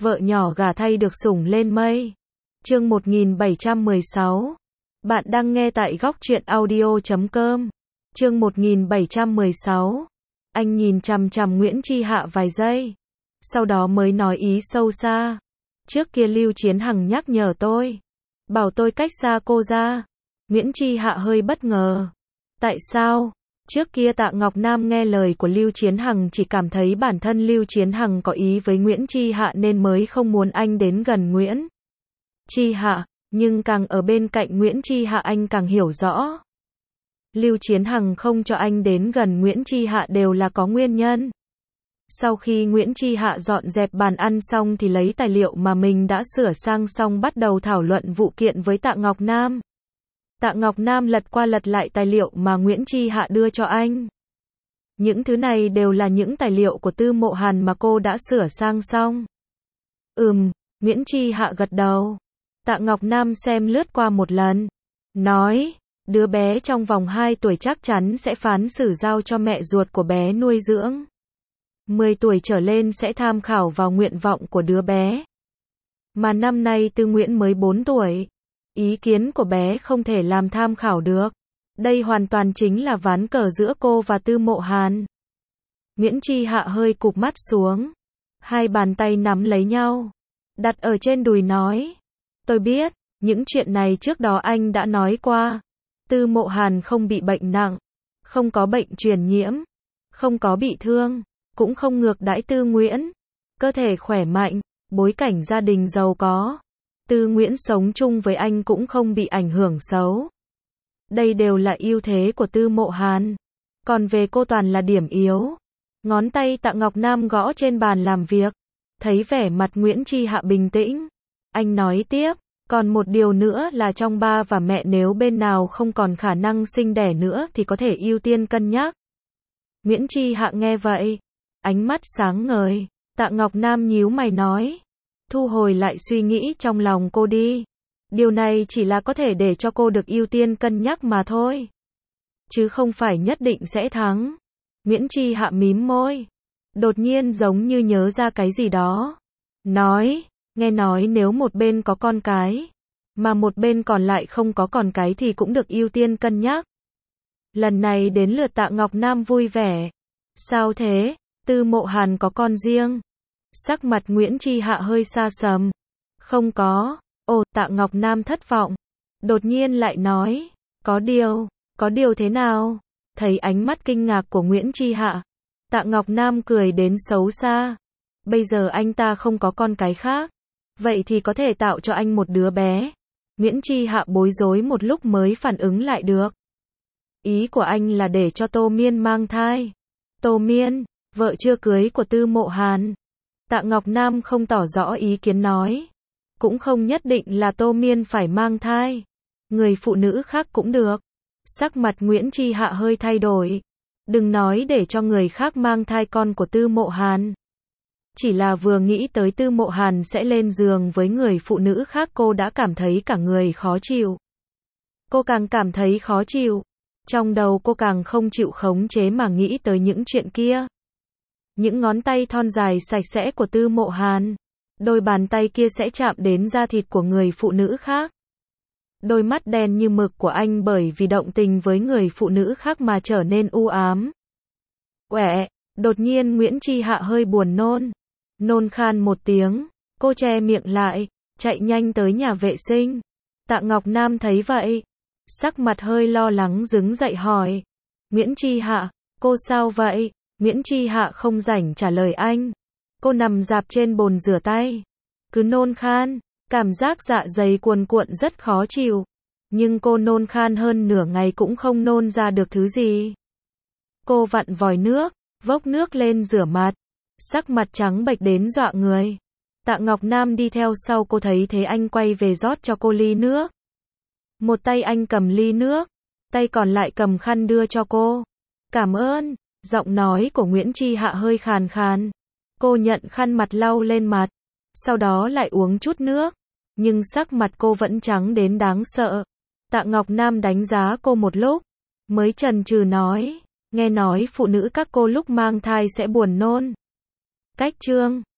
vợ nhỏ gả thay được sủng lên mây. Chương 1716. Bạn đang nghe tại góc truyện audio.com. Chương 1716. Anh nhìn chằm chằm Nguyễn Chi Hạ vài giây, sau đó mới nói ý sâu xa. Trước kia Lưu Chiến Hằng nhắc nhở tôi, bảo tôi cách xa cô ra. Nguyễn Chi Hạ hơi bất ngờ. Tại sao? Trước kia Tạ Ngọc Nam nghe lời của Lưu Chiến Hằng chỉ cảm thấy bản thân Lưu Chiến Hằng có ý với Nguyễn Chi Hạ nên mới không muốn anh đến gần Nguyễn Chi Hạ, nhưng càng ở bên cạnh Nguyễn Chi Hạ anh càng hiểu rõ. Lưu Chiến Hằng không cho anh đến gần Nguyễn Chi Hạ đều là có nguyên nhân. Sau khi Nguyễn Chi Hạ dọn dẹp bàn ăn xong thì lấy tài liệu mà mình đã sửa sang xong bắt đầu thảo luận vụ kiện với Tạ Ngọc Nam. Tạ Ngọc Nam lật qua lật lại tài liệu mà Nguyễn Chi Hạ đưa cho anh. Những thứ này đều là những tài liệu của Tư Mộ Hàn mà cô đã sửa sang xong. Nguyễn Chi Hạ gật đầu. Tạ Ngọc Nam xem lướt qua một lần, nói, đứa bé trong vòng 2 tuổi chắc chắn sẽ phán xử giao cho mẹ ruột của bé nuôi dưỡng. 10 tuổi trở lên sẽ tham khảo vào nguyện vọng của đứa bé. Mà năm nay Tư Nguyễn mới 4 tuổi. Ý kiến của bé không thể làm tham khảo được. Đây hoàn toàn chính là ván cờ giữa cô và Tư Mộ Hàn. Nguyễn Chi Hạ hơi cụp mắt xuống. Hai bàn tay nắm lấy nhau, đặt ở trên đùi nói. Tôi biết, những chuyện này trước đó anh đã nói qua. Tư Mộ Hàn không bị bệnh nặng, không có bệnh truyền nhiễm, không có bị thương, cũng không ngược đãi Tư Nguyễn. Cơ thể khỏe mạnh, bối cảnh gia đình giàu có. Tư Nguyễn sống chung với anh cũng không bị ảnh hưởng xấu. Đây đều là ưu thế của Tư Mộ Hàn. Còn về cô toàn là điểm yếu. Ngón tay Tạ Ngọc Nam gõ trên bàn làm việc. Thấy vẻ mặt Nguyễn Chi Hạ bình tĩnh. Anh nói tiếp, còn một điều nữa là trong ba và mẹ nếu bên nào không còn khả năng sinh đẻ nữa thì có thể ưu tiên cân nhắc. Nguyễn Chi Hạ nghe vậy, ánh mắt sáng ngời. Tạ Ngọc Nam nhíu mày nói, thu hồi lại suy nghĩ trong lòng cô đi. Điều này chỉ là có thể để cho cô được ưu tiên cân nhắc mà thôi, chứ không phải nhất định sẽ thắng. Nguyễn Chi Hạ mím môi, đột nhiên giống như nhớ ra cái gì đó. Nói, nghe nói nếu một bên có con cái, mà một bên còn lại không có con cái thì cũng được ưu tiên cân nhắc. Lần này đến lượt Tạ Ngọc Nam vui vẻ. Sao thế? Tư Mộ Hàn có con riêng? Sắc mặt Nguyễn Chi Hạ hơi xa sầm. Không có. Ồ, Tạ Ngọc Nam thất vọng. Đột nhiên lại nói, có điều thế nào? Thấy ánh mắt kinh ngạc của Nguyễn Chi Hạ, Tạ Ngọc Nam cười đến xấu xa. Bây giờ anh ta không có con cái khác, vậy thì có thể tạo cho anh một đứa bé. Nguyễn Chi Hạ bối rối một lúc mới phản ứng lại được. Ý của anh là để cho Tô Miên mang thai. Tô Miên, vợ chưa cưới của Tư Mộ Hàn. Tạ Ngọc Nam không tỏ rõ ý kiến nói. Cũng không nhất định là Tô Miên phải mang thai. Người phụ nữ khác cũng được. Sắc mặt Nguyễn Chi Hạ hơi thay đổi. Đừng nói để cho người khác mang thai con của Tư Mộ Hàn. Chỉ là vừa nghĩ tới Tư Mộ Hàn sẽ lên giường với người phụ nữ khác cô đã cảm thấy cả người khó chịu. Cô càng cảm thấy khó chịu. Trong đầu cô càng không chịu khống chế mà nghĩ tới những chuyện kia. Những ngón tay thon dài sạch sẽ của Tư Mộ Hàn. Đôi bàn tay kia sẽ chạm đến da thịt của người phụ nữ khác. Đôi mắt đen như mực của anh bởi vì động tình với người phụ nữ khác mà trở nên u ám. Quẹ, đột nhiên Nguyễn Chi Hạ hơi buồn nôn. Nôn khan một tiếng, cô che miệng lại, chạy nhanh tới nhà vệ sinh. Tạ Ngọc Nam thấy vậy, sắc mặt hơi lo lắng đứng dậy hỏi. Nguyễn Chi Hạ, cô sao vậy? Nguyễn Chi Hạ không rảnh trả lời anh. Cô nằm rạp trên bồn rửa tay, cứ nôn khan, cảm giác dạ dày cuồn cuộn rất khó chịu. Nhưng cô nôn khan hơn nửa ngày cũng không nôn ra được thứ gì. Cô vặn vòi nước, vốc nước lên rửa mặt. Sắc mặt trắng bệch đến dọa người. Tạ Ngọc Nam đi theo sau cô thấy thế anh quay về rót cho cô ly nước. Một tay anh cầm ly nước, tay còn lại cầm khăn đưa cho cô. Cảm ơn. Giọng nói của Nguyễn Chi Hạ hơi khàn khàn. Cô nhận khăn mặt lau lên mặt, sau đó lại uống chút nước. Nhưng sắc mặt cô vẫn trắng đến đáng sợ. Tạ Ngọc Nam đánh giá cô một lúc, mới chần chừ nói, nghe nói phụ nữ các cô lúc mang thai sẽ buồn nôn. Cách chương